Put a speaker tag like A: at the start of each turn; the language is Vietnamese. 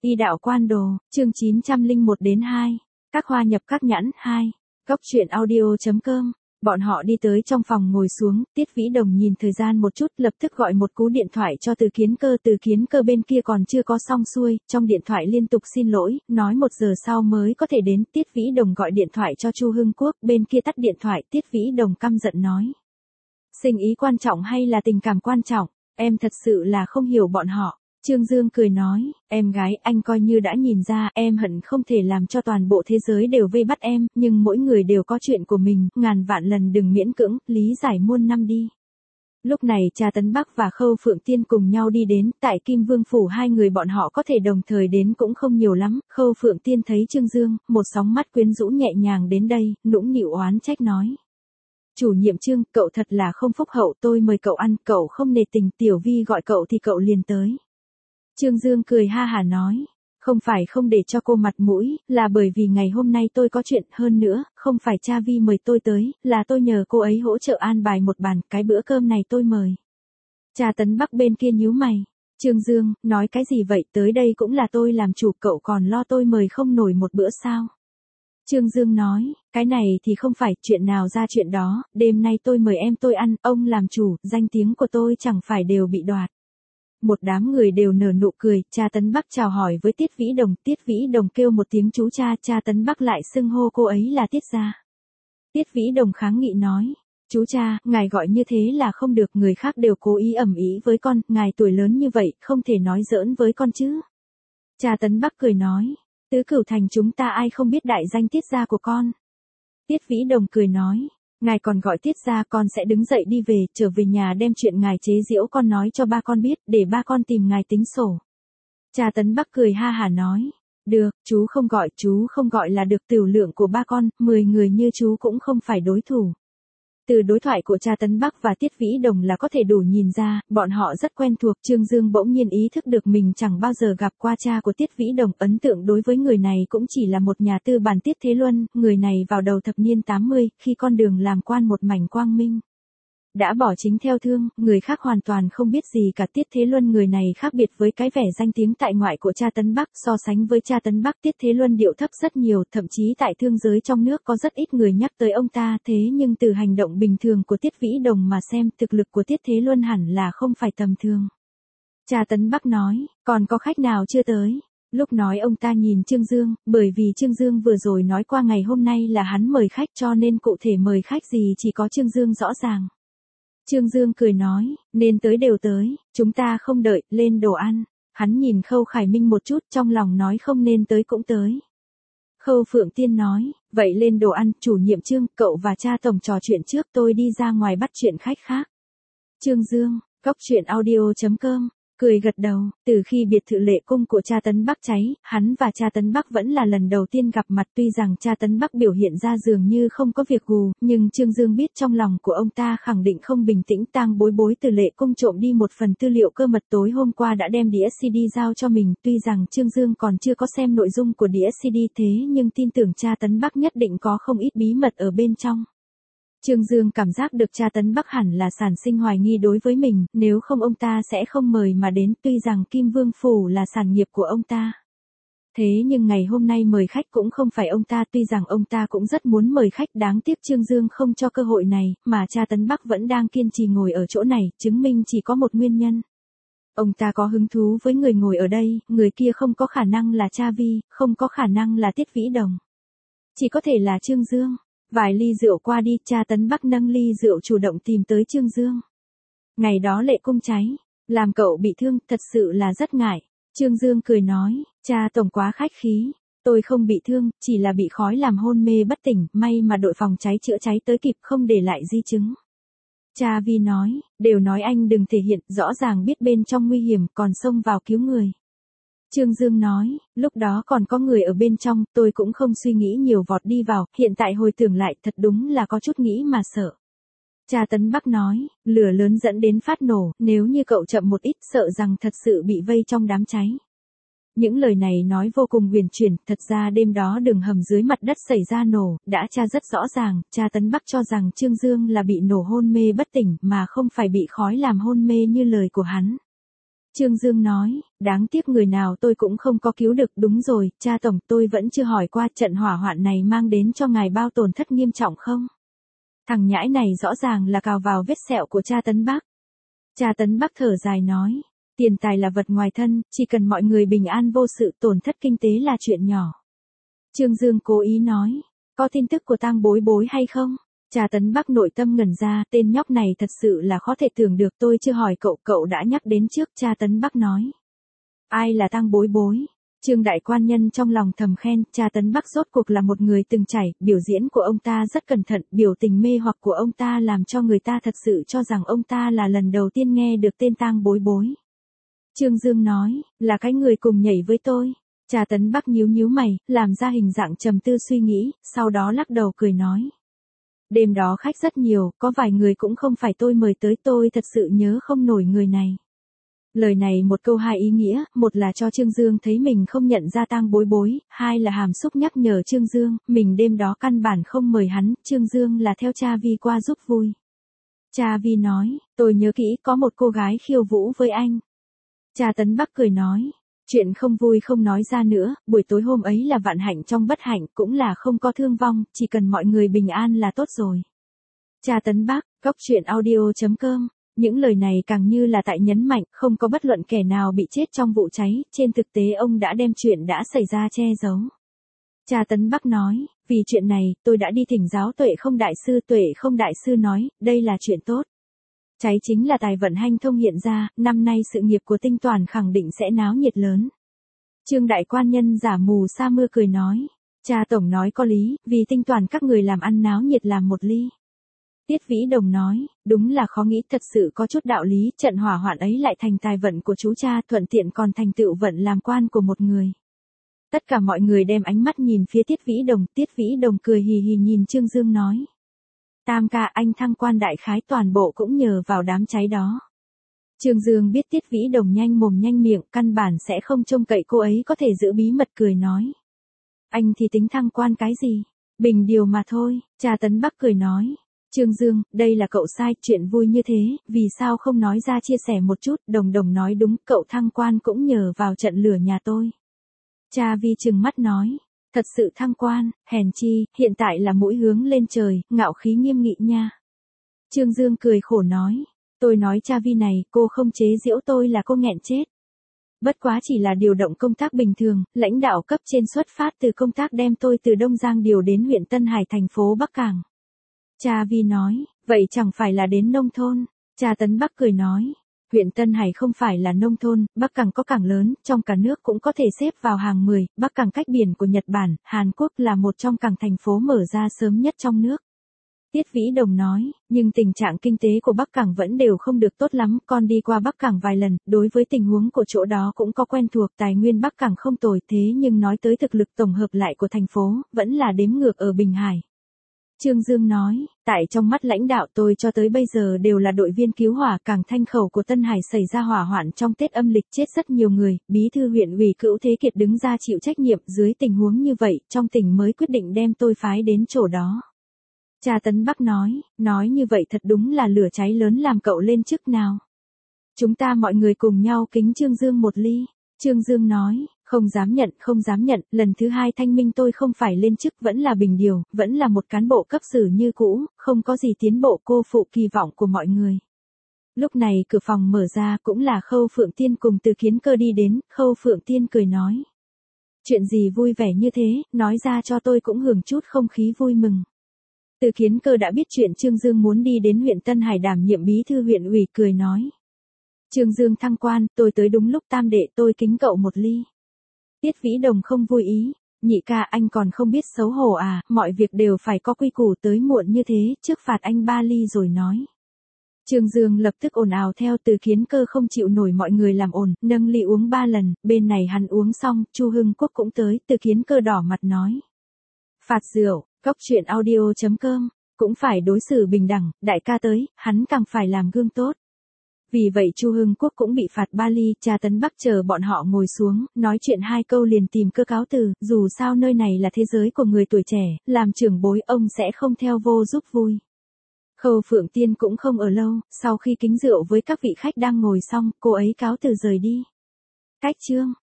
A: Y đạo quan đồ, chương 901-2. Các hoa nhập các nhãn 2. Góc truyện audio.com. Bọn họ đi tới trong phòng ngồi xuống, Tiết Vĩ Đồng nhìn thời gian một chút, lập tức gọi một cú điện thoại cho Từ Kiến Cơ bên kia còn chưa có xong xuôi, trong điện thoại liên tục xin lỗi, nói 1 giờ sau mới có thể đến. Tiết Vĩ Đồng gọi điện thoại cho Chu Hưng Quốc, bên kia tắt điện thoại, Tiết Vĩ Đồng căm giận nói. Sinh ý quan trọng hay là tình cảm quan trọng, em thật sự là không hiểu bọn họ. Trương Dương cười nói, em gái, anh coi như đã nhìn ra, em hận không thể làm cho toàn bộ thế giới đều vây bắt em, nhưng mỗi người đều có chuyện của mình, ngàn vạn lần đừng miễn cưỡng, lý giải muôn năm đi. Lúc này cha Tấn Bắc và Khâu Phượng Tiên cùng nhau đi đến, tại Kim Vương Phủ hai người bọn họ có thể đồng thời đến cũng không nhiều lắm. Khâu Phượng Tiên thấy Trương Dương, một sóng mắt quyến rũ nhẹ nhàng đến đây, nũng nịu oán trách nói. Chủ nhiệm Trương, cậu thật là không phúc hậu, tôi mời cậu ăn, cậu không nể tình, Tiểu Vi gọi cậu thì cậu liền tới. Trương Dương cười ha hả nói, không phải không để cho cô mặt mũi, là bởi vì ngày hôm nay tôi có chuyện, hơn nữa, không phải cha Vi mời tôi tới, là tôi nhờ cô ấy hỗ trợ an bài một bàn, cái bữa cơm này tôi mời. Cha Tấn Bắc bên kia nhíu mày, Trương Dương, nói cái gì vậy, tới đây cũng là tôi làm chủ, cậu còn lo tôi mời không nổi một bữa sao? Trương Dương nói, cái này thì không phải, chuyện nào ra chuyện đó, đêm nay tôi mời em tôi ăn, ông làm chủ, danh tiếng của tôi chẳng phải đều bị đoạt. Một đám người đều nở nụ cười, cha Tấn Bắc chào hỏi với Tiết Vĩ Đồng, Tiết Vĩ Đồng kêu một tiếng chú cha, cha Tấn Bắc lại xưng hô cô ấy là Tiết gia. Tiết Vĩ Đồng kháng nghị nói, chú cha, ngài gọi như thế là không được, người khác đều cố ý ầm ĩ với con, ngài tuổi lớn như vậy, không thể nói giỡn với con chứ. Cha Tấn Bắc cười nói, Tứ Cửu Thành chúng ta ai không biết đại danh Tiết gia của con. Tiết Vĩ Đồng cười nói, ngài còn gọi Tiết gia, con sẽ đứng dậy đi về, trở về nhà đem chuyện ngài chế giễu con nói cho ba con biết, để ba con tìm ngài tính sổ. Cha Tấn Bắc cười ha hả nói, được, chú không gọi là được, tiểu lượng của ba con, 10 người như chú cũng không phải đối thủ. Từ đối thoại của cha Tấn Bắc và Tiết Vĩ Đồng là có thể đủ nhìn ra, bọn họ rất quen thuộc. Trương Dương bỗng nhiên ý thức được mình chẳng bao giờ gặp qua cha của Tiết Vĩ Đồng, ấn tượng đối với người này cũng chỉ là một nhà tư bản Tiết Thế Luân, người này vào đầu thập niên 80, khi con đường làm quan một mảnh quang minh. Đã bỏ chính theo thương, người khác hoàn toàn không biết gì cả. Tiết Thế Luân người này khác biệt với cái vẻ danh tiếng tại ngoại của cha Tấn Bắc, so sánh với cha Tấn Bắc Tiết Thế Luân điệu thấp rất nhiều, thậm chí tại thương giới trong nước có rất ít người nhắc tới ông ta, thế nhưng từ hành động bình thường của Tiết Vĩ Đồng mà xem, thực lực của Tiết Thế Luân hẳn là không phải tầm thường. Cha Tấn Bắc nói, còn có khách nào chưa tới? Lúc nói ông ta nhìn Trương Dương, bởi vì Trương Dương vừa rồi nói qua ngày hôm nay là hắn mời khách cho nên cụ thể mời khách gì chỉ có Trương Dương rõ ràng. Trương Dương cười nói, nên tới đều tới, chúng ta không đợi, lên đồ ăn. Hắn nhìn Khâu Khải Minh một chút, trong lòng nói không nên tới cũng tới. Khâu Phượng Tiên nói, vậy lên đồ ăn, chủ nhiệm Trương, cậu và cha tổng trò chuyện trước, tôi đi ra ngoài bắt chuyện khách khác. Trương Dương, góc truyện audio.com. Cười gật đầu, từ khi biệt thự Lệ Cung của cha Tấn Bắc cháy, hắn và cha Tấn Bắc vẫn là lần đầu tiên gặp mặt, tuy rằng cha Tấn Bắc biểu hiện ra dường như không có việc gù, nhưng Trương Dương biết trong lòng của ông ta khẳng định không bình tĩnh. Tang Bối Bối từ Lệ Cung trộm đi một phần tư liệu cơ mật tối hôm qua đã đem đĩa CD giao cho mình, tuy rằng Trương Dương còn chưa có xem nội dung của đĩa CD thế nhưng tin tưởng cha Tấn Bắc nhất định có không ít bí mật ở bên trong. Trương Dương cảm giác được cha Tấn Bắc hẳn là sản sinh hoài nghi đối với mình, nếu không ông ta sẽ không mời mà đến, tuy rằng Kim Vương Phủ là sản nghiệp của ông ta. Thế nhưng ngày hôm nay mời khách cũng không phải ông ta, tuy rằng ông ta cũng rất muốn mời khách, đáng tiếc Trương Dương không cho cơ hội này, mà cha Tấn Bắc vẫn đang kiên trì ngồi ở chỗ này, chứng minh chỉ có một nguyên nhân. Ông ta có hứng thú với người ngồi ở đây, người kia không có khả năng là cha Vi, không có khả năng là Tiết Vĩ Đồng. Chỉ có thể là Trương Dương. Vài ly rượu qua đi, cha Tấn Bắc nâng ly rượu chủ động tìm tới Trương Dương. Ngày đó Lệ Cung cháy, làm cậu bị thương, thật sự là rất ngại. Trương Dương cười nói, cha tổng quá khách khí, tôi không bị thương, chỉ là bị khói làm hôn mê bất tỉnh, may mà đội phòng cháy chữa cháy tới kịp không để lại di chứng. Cha Vi nói, đều nói anh đừng thể hiện, rõ ràng biết bên trong nguy hiểm còn xông vào cứu người. Trương Dương nói, lúc đó còn có người ở bên trong, tôi cũng không suy nghĩ nhiều vọt đi vào, hiện tại hồi tưởng lại thật đúng là có chút nghĩ mà sợ. Cha Tấn Bắc nói, lửa lớn dẫn đến phát nổ, nếu như cậu chậm một ít sợ rằng thật sự bị vây trong đám cháy. Những lời này nói vô cùng huyền chuyển, thật ra đêm đó đường hầm dưới mặt đất xảy ra nổ, đã tra rất rõ ràng, cha Tấn Bắc cho rằng Trương Dương là bị nổ hôn mê bất tỉnh mà không phải bị khói làm hôn mê như lời của hắn. Trương Dương nói, đáng tiếc người nào tôi cũng không có cứu được. Đúng rồi, cha tổng, tôi vẫn chưa hỏi qua trận hỏa hoạn này mang đến cho ngài bao tổn thất nghiêm trọng không? Thằng nhãi này rõ ràng là cào vào vết sẹo của cha Tấn Bắc. Cha Tấn Bắc thở dài nói, tiền tài là vật ngoài thân, chỉ cần mọi người bình an vô sự, tổn thất kinh tế là chuyện nhỏ. Trương Dương cố ý nói, có tin tức của tang bối bối hay không? Cha Tấn Bắc nội tâm ngẩn ra, tên nhóc này thật sự là khó thể tưởng được, tôi chưa hỏi cậu, cậu đã nhắc đến trước. Cha Tấn Bắc nói, ai là tang bối bối? Trương đại quan nhân trong lòng thầm khen, cha Tấn Bắc rốt cuộc là một người từng trải, biểu diễn của ông ta rất cẩn thận, biểu tình mê hoặc của ông ta làm cho người ta thật sự cho rằng ông ta là lần đầu tiên nghe được tên tang bối bối. Trương Dương nói, là cái người cùng nhảy với tôi. Cha Tấn Bắc nhíu nhíu mày, làm ra hình dạng trầm tư suy nghĩ, sau đó lắc đầu cười nói. Đêm đó khách rất nhiều, có vài người cũng không phải tôi mời tới, tôi thật sự nhớ không nổi người này. Lời này một câu hai ý nghĩa, một là cho Trương Dương thấy mình không nhận ra tang bối bối, hai là hàm xúc nhắc nhở Trương Dương, mình đêm đó căn bản không mời hắn, Trương Dương là theo cha Vi qua giúp vui. Cha Vi nói, tôi nhớ kỹ có một cô gái khiêu vũ với anh. Cha Tấn Bắc cười nói, chuyện không vui không nói ra nữa, buổi tối hôm ấy là vạn hạnh trong bất hạnh, cũng là không có thương vong, chỉ cần mọi người bình an là tốt rồi. Cha Tấn Bắc, coctruyện.audio.com. Những lời này càng như là tại nhấn mạnh, không có bất luận kẻ nào bị chết trong vụ cháy, trên thực tế ông đã đem chuyện đã xảy ra che giấu. Cha Tấn Bắc nói, vì chuyện này, tôi đã đi thỉnh giáo Tuệ Không Đại Sư nói, đây là chuyện tốt. Cháy chính là tài vận hanh thông hiện ra, năm nay sự nghiệp của Tinh Toàn khẳng định sẽ náo nhiệt lớn. Trương đại quan nhân giả mù sa mưa cười nói, cha tổng nói có lý, vì Tinh Toàn các người làm ăn náo nhiệt làm một ly. Tiết Vĩ Đồng nói, đúng là khó nghĩ, thật sự có chút đạo lý, trận hỏa hoạn ấy lại thành tài vận của chú cha, thuận tiện còn thành tựu vận làm quan của một người. Tất cả mọi người đem ánh mắt nhìn phía Tiết Vĩ Đồng cười hì hì nhìn Trương Dương nói. Tam ca, anh thăng quan đại khái toàn bộ cũng nhờ vào đám cháy đó. Trương Dương biết Tiết Vĩ Đồng nhanh mồm nhanh miệng, căn bản sẽ không trông cậy cô ấy có thể giữ bí mật, cười nói. Anh thì tính thăng quan cái gì? Bình điều mà thôi. Cha Tấn Bắc cười nói. Trương Dương, đây là cậu sai, chuyện vui như thế, vì sao không nói ra chia sẻ một chút? Đồng nói đúng, cậu thăng quan cũng nhờ vào trận lửa nhà tôi. Cha Vi trừng mắt nói, thật sự thăng quan, hèn chi, hiện tại là mũi hướng lên trời, ngạo khí nghiêm nghị nha. Trương Dương cười khổ nói, tôi nói cha Vi này, cô không chế giễu tôi là cô nghẹn chết. Bất quá chỉ là điều động công tác bình thường, lãnh đạo cấp trên xuất phát từ công tác đem tôi từ Đông Giang điều đến huyện Tân Hải thành phố Bắc Cảng. Cha Vi nói, vậy chẳng phải là đến nông thôn. Cha Tấn Bắc cười nói, huyện Tân Hải không phải là nông thôn, Bắc Cảng có cảng lớn, trong cả nước cũng có thể xếp vào hàng 10, Bắc Cảng cách biển của Nhật Bản, Hàn Quốc là một trong cảng thành phố mở ra sớm nhất trong nước. Tiết Vĩ Đồng nói, nhưng tình trạng kinh tế của Bắc Cảng vẫn đều không được tốt lắm, con đi qua Bắc Cảng vài lần, đối với tình huống của chỗ đó cũng có quen thuộc, tài nguyên Bắc Cảng không tồi, thế nhưng nói tới thực lực tổng hợp lại của thành phố, vẫn là đếm ngược ở Bình Hải. Trương Dương nói, tại trong mắt lãnh đạo tôi cho tới bây giờ đều là đội viên cứu hỏa, cảng Thanh Khẩu của Tân Hải xảy ra hỏa hoạn trong Tết âm lịch chết rất nhiều người, bí thư huyện ủy Cữu Thế Kiệt đứng ra chịu trách nhiệm, dưới tình huống như vậy, trong tỉnh mới quyết định đem tôi phái đến chỗ đó. Cha Tấn Bắc nói như vậy thật đúng là lửa cháy lớn làm cậu lên chức nào. Chúng ta mọi người cùng nhau kính Trương Dương một ly. Trương Dương nói, không dám nhận, lần thứ hai thanh minh tôi không phải lên chức, vẫn là bình điều, vẫn là một cán bộ cấp xử như cũ, không có gì tiến bộ, cô phụ kỳ vọng của mọi người. Lúc này cửa phòng mở ra, cũng là Khâu Phượng Tiên cùng Từ Kiến Cơ đi đến, Khâu Phượng Tiên cười nói. Chuyện gì vui vẻ như thế, nói ra cho tôi cũng hưởng chút không khí vui mừng. Từ Kiến Cơ đã biết chuyện Trương Dương muốn đi đến huyện Tân Hải đảm nhiệm bí thư huyện ủy, cười nói. Trương Dương thăng quan, tôi tới đúng lúc, tam đệ, tôi kính cậu một ly. Tiết Vĩ Đồng không vui ý, nhị ca, anh còn không biết xấu hổ à, mọi việc đều phải có quy củ, tới muộn như thế, trước phạt anh 3 ly rồi nói. Trương Dương lập tức ồn ào theo. Từ Kiến Cơ không chịu nổi mọi người làm ồn, nâng ly uống 3 lần, bên này hắn uống xong, Chu Hưng Quốc cũng tới, Từ Kiến Cơ đỏ mặt nói. Phạt rượu, coctruyện.audio.com, cũng phải đối xử bình đẳng, đại ca tới, hắn càng phải làm gương tốt. Vì vậy Chu Hưng Quốc cũng bị phạt 3 ly, cha Tấn Bắc chờ bọn họ ngồi xuống, nói chuyện 2 câu liền tìm Cơ cáo từ, dù sao nơi này là thế giới của người tuổi trẻ, làm trưởng bối ông sẽ không theo vô giúp vui. Khâu Phượng Tiên cũng không ở lâu, sau khi kính rượu với các vị khách đang ngồi xong, cô ấy cáo từ rời đi. Cách chương